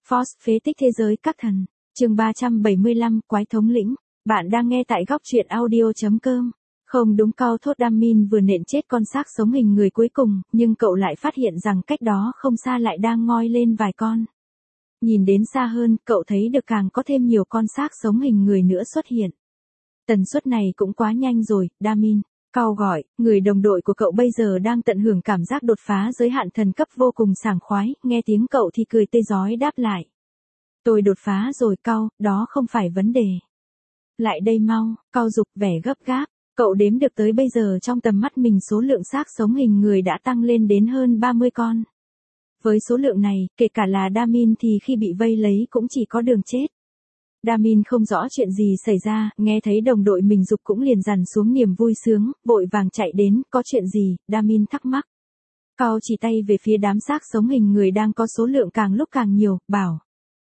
Force phế tích thế giới các thần. Chương 375, quái thống lĩnh. Bạn đang nghe tại góc truyện audio.com. Không đúng, cau thốt. Damin vừa nện chết con xác sống hình người cuối cùng, nhưng cậu lại phát hiện rằng cách đó không xa lại đang ngoi lên vài con. Nhìn đến xa hơn, cậu thấy được càng có thêm nhiều con xác sống hình người nữa xuất hiện. Tần suất này cũng quá nhanh rồi, Damin. Cau gọi, người đồng đội của cậu bây giờ đang tận hưởng cảm giác đột phá giới hạn thần cấp vô cùng sảng khoái, nghe tiếng cậu thì cười tê rói đáp lại. Tôi đột phá rồi Cau, đó không phải vấn đề. Lại đây mau, Cau giục vẻ gấp gáp, cậu đếm được tới bây giờ trong tầm mắt mình số lượng xác sống hình người đã tăng lên đến hơn 30 con. Với số lượng này, kể cả là Damin thì khi bị vây lấy cũng chỉ có đường chết. Damin không rõ chuyện gì xảy ra, nghe thấy đồng đội mình giục cũng liền dằn xuống niềm vui sướng, vội vàng chạy đến, có chuyện gì, Damin thắc mắc. Cau chỉ tay về phía đám xác sống hình người đang có số lượng càng lúc càng nhiều, bảo.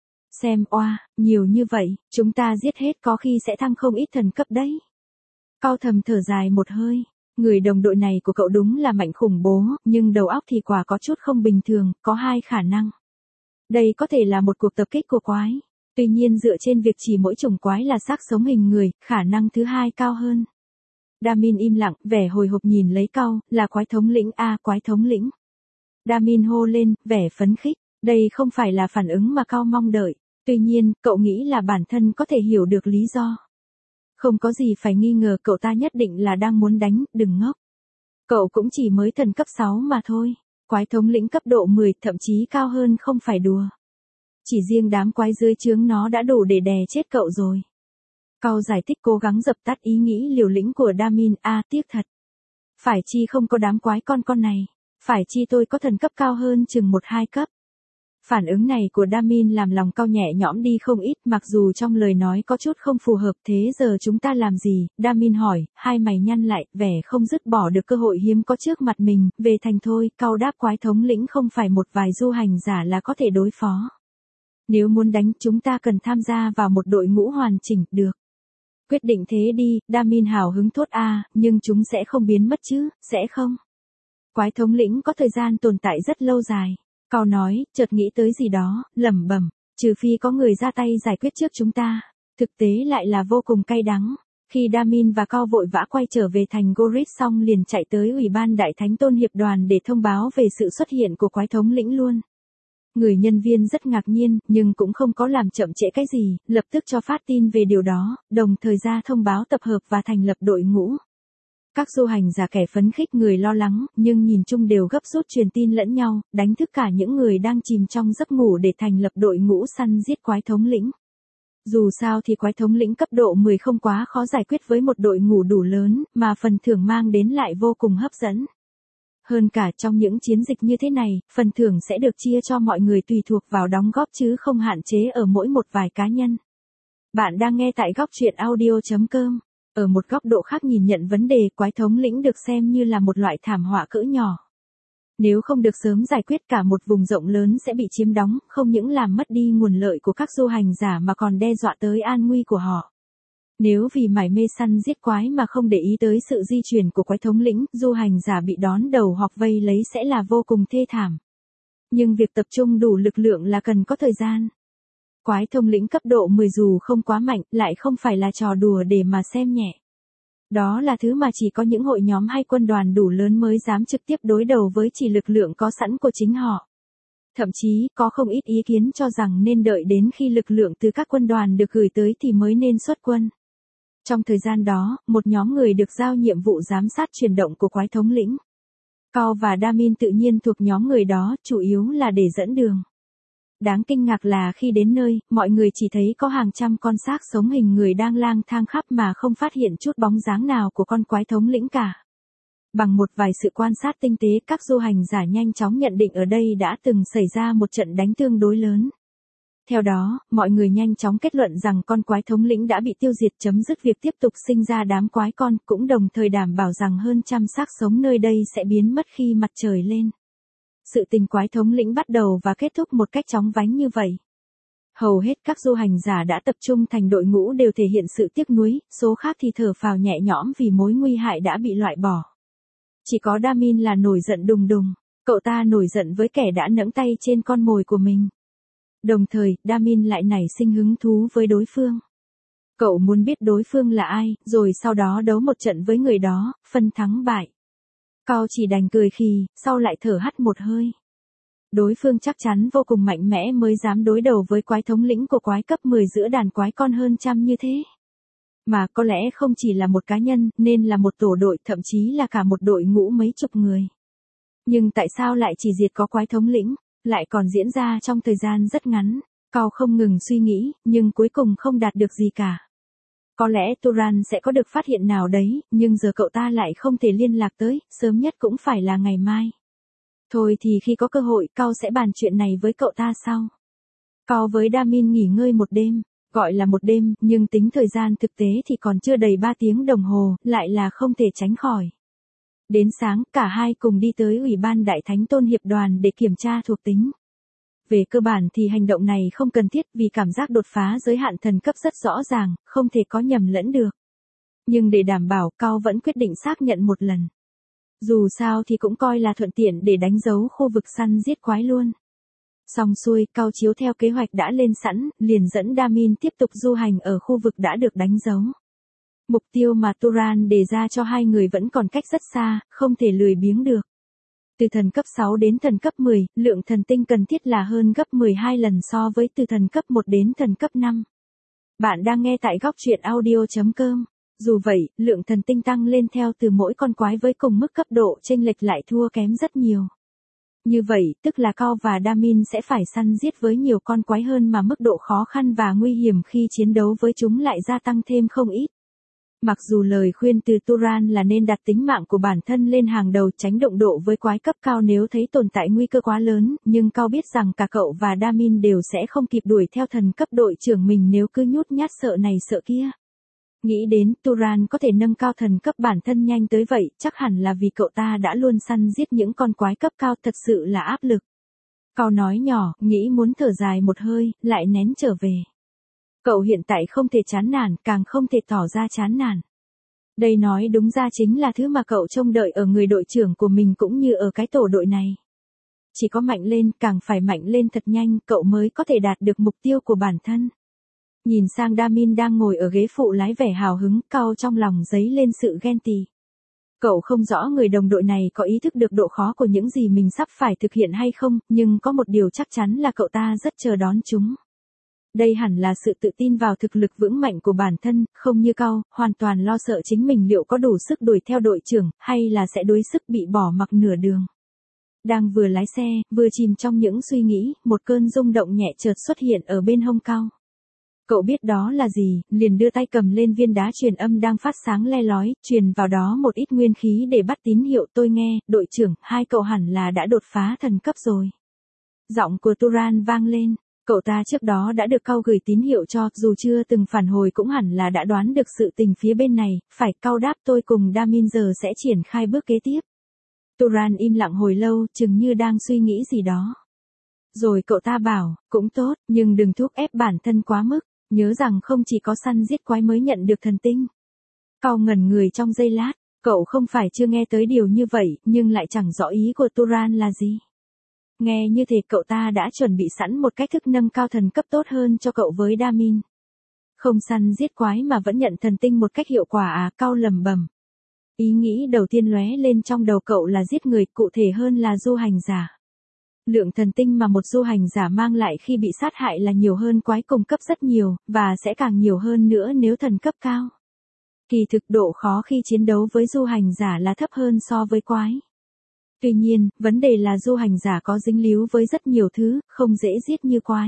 Xem oa, nhiều như vậy, chúng ta giết hết có khi sẽ thăng không ít thần cấp đấy. Cau thầm thở dài một hơi, người đồng đội này của cậu đúng là mạnh khủng bố, nhưng đầu óc thì quả có chút không bình thường, có hai khả năng. Đây có thể là một cuộc tập kích của quái. Tuy nhiên dựa trên việc chỉ mỗi chủng quái là xác sống hình người, khả năng thứ hai cao hơn. Damin im lặng, vẻ hồi hộp nhìn lấy Cau, là quái thống lĩnh a, quái thống lĩnh. Damin hô lên, vẻ phấn khích, đây không phải là phản ứng mà Cau mong đợi, tuy nhiên, cậu nghĩ là bản thân có thể hiểu được lý do. Không có gì phải nghi ngờ, cậu ta nhất định là đang muốn đánh, đừng ngốc. Cậu cũng chỉ mới thần cấp 6 mà thôi, quái thống lĩnh cấp độ 10, thậm chí cao hơn không phải đùa. Chỉ riêng đám quái dưới trướng nó đã đủ để đè chết cậu rồi. Cau giải thích cố gắng dập tắt ý nghĩ liều lĩnh của Damin, tiếc thật. Phải chi không có đám quái con này, phải chi tôi có thần cấp cao hơn chừng 1-2 cấp. Phản ứng này của Damin làm lòng Cau nhẹ nhõm đi không ít, mặc dù trong lời nói có chút không phù hợp. Thế giờ chúng ta làm gì? Damin hỏi, hai mày nhăn lại, vẻ không dứt bỏ được cơ hội hiếm có trước mặt mình, về thành thôi. Cau đáp, quái thống lĩnh không phải một vài du hành giả là có thể đối phó. Nếu muốn đánh chúng ta cần tham gia vào một đội ngũ hoàn chỉnh, được. Quyết định thế đi, Damin hào hứng thốt nhưng chúng sẽ không biến mất chứ, sẽ không? Quái thống lĩnh có thời gian tồn tại rất lâu dài. Cau nói, chợt nghĩ tới gì đó, lẩm bẩm, trừ phi có người ra tay giải quyết trước chúng ta. Thực tế lại là vô cùng cay đắng. Khi Damin và Cau vội vã quay trở về thành Goris xong liền chạy tới Ủy ban Đại Thánh Tôn Hiệp Đoàn để thông báo về sự xuất hiện của quái thống lĩnh luôn. Người nhân viên rất ngạc nhiên, nhưng cũng không có làm chậm trễ cái gì, lập tức cho phát tin về điều đó, đồng thời ra thông báo tập hợp và thành lập đội ngũ. Các du hành giả kẻ phấn khích người lo lắng, nhưng nhìn chung đều gấp rút truyền tin lẫn nhau, đánh thức cả những người đang chìm trong giấc ngủ để thành lập đội ngũ săn giết quái thống lĩnh. Dù sao thì quái thống lĩnh cấp độ 10 không quá khó giải quyết với một đội ngũ đủ lớn, mà phần thưởng mang đến lại vô cùng hấp dẫn. Hơn cả trong những chiến dịch như thế này, phần thưởng sẽ được chia cho mọi người tùy thuộc vào đóng góp chứ không hạn chế ở mỗi một vài cá nhân. Bạn đang nghe tại góc truyện audio.com. Ở một góc độ khác nhìn nhận vấn đề, quái thống lĩnh được xem như là một loại thảm họa cỡ nhỏ. Nếu không được sớm giải quyết, cả một vùng rộng lớn sẽ bị chiếm đóng, không những làm mất đi nguồn lợi của các du hành giả mà còn đe dọa tới an nguy của họ. Nếu vì mải mê săn giết quái mà không để ý tới sự di chuyển của quái thống lĩnh, du hành giả bị đón đầu hoặc vây lấy sẽ là vô cùng thê thảm. Nhưng việc tập trung đủ lực lượng là cần có thời gian. Quái thống lĩnh cấp độ 10 dù không quá mạnh, lại không phải là trò đùa để mà xem nhẹ. Đó là thứ mà chỉ có những hội nhóm hay quân đoàn đủ lớn mới dám trực tiếp đối đầu với chỉ lực lượng có sẵn của chính họ. Thậm chí, có không ít ý kiến cho rằng nên đợi đến khi lực lượng từ các quân đoàn được gửi tới thì mới nên xuất quân. Trong thời gian đó, một nhóm người được giao nhiệm vụ giám sát chuyển động của quái thống lĩnh. Cau và Damin tự nhiên thuộc nhóm người đó, chủ yếu là để dẫn đường. Đáng kinh ngạc là khi đến nơi, mọi người chỉ thấy có hàng trăm con xác sống hình người đang lang thang khắp mà không phát hiện chút bóng dáng nào của con quái thống lĩnh cả. Bằng một vài sự quan sát tinh tế, các du hành giả nhanh chóng nhận định ở đây đã từng xảy ra một trận đánh tương đối lớn. Theo đó, mọi người nhanh chóng kết luận rằng con quái thống lĩnh đã bị tiêu diệt, chấm dứt việc tiếp tục sinh ra đám quái con, cũng đồng thời đảm bảo rằng hơn trăm xác sống nơi đây sẽ biến mất khi mặt trời lên. Sự tình quái thống lĩnh bắt đầu và kết thúc một cách chóng vánh như vậy. Hầu hết các du hành giả đã tập trung thành đội ngũ đều thể hiện sự tiếc nuối, số khác thì thở phào nhẹ nhõm vì mối nguy hại đã bị loại bỏ. Chỉ có Damin là nổi giận đùng đùng, cậu ta nổi giận với kẻ đã nẫng tay trên con mồi của mình. Đồng thời, Damin lại nảy sinh hứng thú với đối phương. Cậu muốn biết đối phương là ai, rồi sau đó đấu một trận với người đó, phân thắng bại. Cao chỉ đành cười khì, sau lại thở hắt một hơi. Đối phương chắc chắn vô cùng mạnh mẽ mới dám đối đầu với quái thống lĩnh của quái cấp 10 giữa đàn quái con hơn trăm như thế. Mà có lẽ không chỉ là một cá nhân, nên là một tổ đội, thậm chí là cả một đội ngũ mấy chục người. Nhưng tại sao lại chỉ diệt có quái thống lĩnh, lại còn diễn ra trong thời gian rất ngắn? Cao không ngừng suy nghĩ, nhưng cuối cùng không đạt được gì cả. Có lẽ Turan sẽ có được phát hiện nào đấy, nhưng giờ cậu ta lại không thể liên lạc tới, sớm nhất cũng phải là ngày mai. Thôi thì khi có cơ hội, Cao sẽ bàn chuyện này với cậu ta sau. Cao với Damin nghỉ ngơi một đêm, gọi là một đêm, nhưng tính thời gian thực tế thì còn chưa đầy 3 tiếng đồng hồ, lại là không thể tránh khỏi. Đến sáng, cả hai cùng đi tới Ủy ban Đại Thánh Tôn Hiệp Đoàn để kiểm tra thuộc tính. Về cơ bản thì hành động này không cần thiết vì cảm giác đột phá giới hạn thần cấp rất rõ ràng, không thể có nhầm lẫn được. Nhưng để đảm bảo, Cao vẫn quyết định xác nhận một lần. Dù sao thì cũng coi là thuận tiện để đánh dấu khu vực săn giết quái luôn. Xong xuôi, Cao chiếu theo kế hoạch đã lên sẵn, liền dẫn Damin tiếp tục du hành ở khu vực đã được đánh dấu. Mục tiêu mà Turan đề ra cho hai người vẫn còn cách rất xa, không thể lười biếng được. Từ thần cấp 6 đến thần cấp 10, lượng thần tinh cần thiết là hơn gấp 12 lần so với từ thần cấp 1 đến thần cấp 5. Bạn đang nghe tại góc truyện audio.com. Dù vậy, lượng thần tinh tăng lên theo từ mỗi con quái với cùng mức cấp độ chênh lệch lại thua kém rất nhiều. Như vậy, tức là Cao và Damin sẽ phải săn giết với nhiều con quái hơn mà mức độ khó khăn và nguy hiểm khi chiến đấu với chúng lại gia tăng thêm không ít. Mặc dù lời khuyên từ Turan là nên đặt tính mạng của bản thân lên hàng đầu tránh đụng độ với quái cấp cao nếu thấy tồn tại nguy cơ quá lớn, nhưng Cao biết rằng cả cậu và Damin đều sẽ không kịp đuổi theo thần cấp đội trưởng mình nếu cứ nhút nhát sợ này sợ kia. Nghĩ đến Turan có thể nâng cao thần cấp bản thân nhanh tới vậy, chắc hẳn là vì cậu ta đã luôn săn giết những con quái cấp cao, thật sự là áp lực. Cao nói nhỏ, nghĩ muốn thở dài một hơi, lại nén trở về. Cậu hiện tại không thể chán nản, càng không thể tỏ ra chán nản. Đây nói đúng ra chính là thứ mà cậu trông đợi ở người đội trưởng của mình cũng như ở cái tổ đội này. Chỉ có mạnh lên, càng phải mạnh lên thật nhanh, cậu mới có thể đạt được mục tiêu của bản thân. Nhìn sang Damin đang ngồi ở ghế phụ lái vẻ hào hứng, Cao trong lòng dấy lên sự ghen tị. Cậu không rõ người đồng đội này có ý thức được độ khó của những gì mình sắp phải thực hiện hay không, nhưng có một điều chắc chắn là cậu ta rất chờ đón chúng. Đây hẳn là sự tự tin vào thực lực vững mạnh của bản thân, không như Cao, hoàn toàn lo sợ chính mình liệu có đủ sức đuổi theo đội trưởng, hay là sẽ đuối sức bị bỏ mặc nửa đường. Đang vừa lái xe, vừa chìm trong những suy nghĩ, một cơn rung động nhẹ chợt xuất hiện ở bên hông Cao. Cậu biết đó là gì, liền đưa tay cầm lên viên đá truyền âm đang phát sáng le lói, truyền vào đó một ít nguyên khí để bắt tín hiệu. Tôi nghe, đội trưởng, hai cậu hẳn là đã đột phá thần cấp rồi. Giọng của Turan vang lên, cậu ta trước đó đã được Cao gửi tín hiệu cho, dù chưa từng phản hồi cũng hẳn là đã đoán được sự tình phía bên này, phải. Cao đáp, tôi cùng Damin giờ sẽ triển khai bước kế tiếp. Turan im lặng hồi lâu, chừng như đang suy nghĩ gì đó. Rồi cậu ta bảo, cũng tốt, nhưng đừng thúc ép bản thân quá mức. Nhớ rằng không chỉ có săn giết quái mới nhận được thần tinh. Cao ngẩn người trong giây lát, cậu không phải chưa nghe tới điều như vậy, nhưng lại chẳng rõ ý của Turan là gì. Nghe như thế cậu ta đã chuẩn bị sẵn một cách thức nâng cao thần cấp tốt hơn cho cậu với Damin. Không săn giết quái mà vẫn nhận thần tinh một cách hiệu quả à, Cao lẩm bẩm. Ý nghĩ đầu tiên lóe lên trong đầu cậu là giết người, cụ thể hơn là du hành giả. Lượng thần tinh mà một du hành giả mang lại khi bị sát hại là nhiều hơn quái cùng cấp rất nhiều, và sẽ càng nhiều hơn nữa nếu thần cấp cao. Kỳ thực độ khó khi chiến đấu với du hành giả là thấp hơn so với quái. Tuy nhiên, vấn đề là du hành giả có dính líu với rất nhiều thứ, không dễ giết như quái.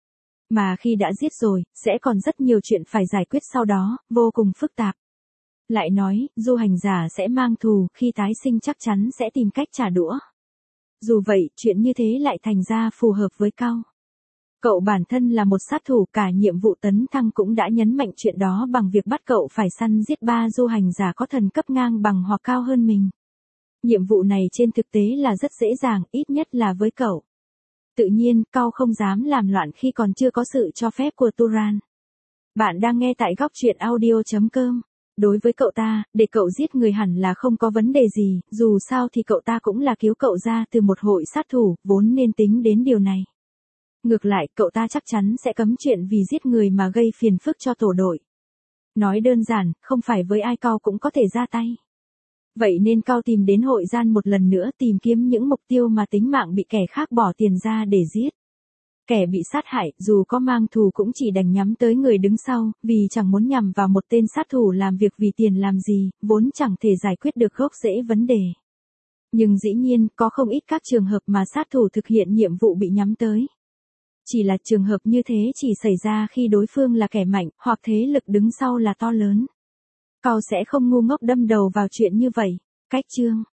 Mà khi đã giết rồi, sẽ còn rất nhiều chuyện phải giải quyết sau đó, vô cùng phức tạp. Lại nói, du hành giả sẽ mang thù, khi tái sinh chắc chắn sẽ tìm cách trả đũa. Dù vậy, chuyện như thế lại thành ra phù hợp với Cao. Cậu bản thân là một sát thủ, cả nhiệm vụ tấn thăng cũng đã nhấn mạnh chuyện đó bằng việc bắt cậu phải săn giết 3 du hành giả có thần cấp ngang bằng hoặc cao hơn mình. Nhiệm vụ này trên thực tế là rất dễ dàng, ít nhất là với cậu. Tự nhiên, Cao không dám làm loạn khi còn chưa có sự cho phép của Turan. Bạn đang nghe tại góc truyện audio.com. Đối với cậu ta, để cậu giết người hẳn là không có vấn đề gì, dù sao thì cậu ta cũng là cứu cậu ra từ một hội sát thủ, vốn nên tính đến điều này. Ngược lại, cậu ta chắc chắn sẽ cấm chuyện vì giết người mà gây phiền phức cho tổ đội. Nói đơn giản, không phải với ai Cao cũng có thể ra tay. Vậy nên Cao tìm đến hội gian một lần nữa tìm kiếm những mục tiêu mà tính mạng bị kẻ khác bỏ tiền ra để giết. Kẻ bị sát hại, dù có mang thù cũng chỉ đành nhắm tới người đứng sau, vì chẳng muốn nhằm vào một tên sát thủ làm việc vì tiền làm gì, vốn chẳng thể giải quyết được gốc rễ vấn đề. Nhưng dĩ nhiên, có không ít các trường hợp mà sát thủ thực hiện nhiệm vụ bị nhắm tới. Chỉ là trường hợp như thế chỉ xảy ra khi đối phương là kẻ mạnh, hoặc thế lực đứng sau là to lớn. Cao sẽ không ngu ngốc đâm đầu vào chuyện như vậy. Cách chương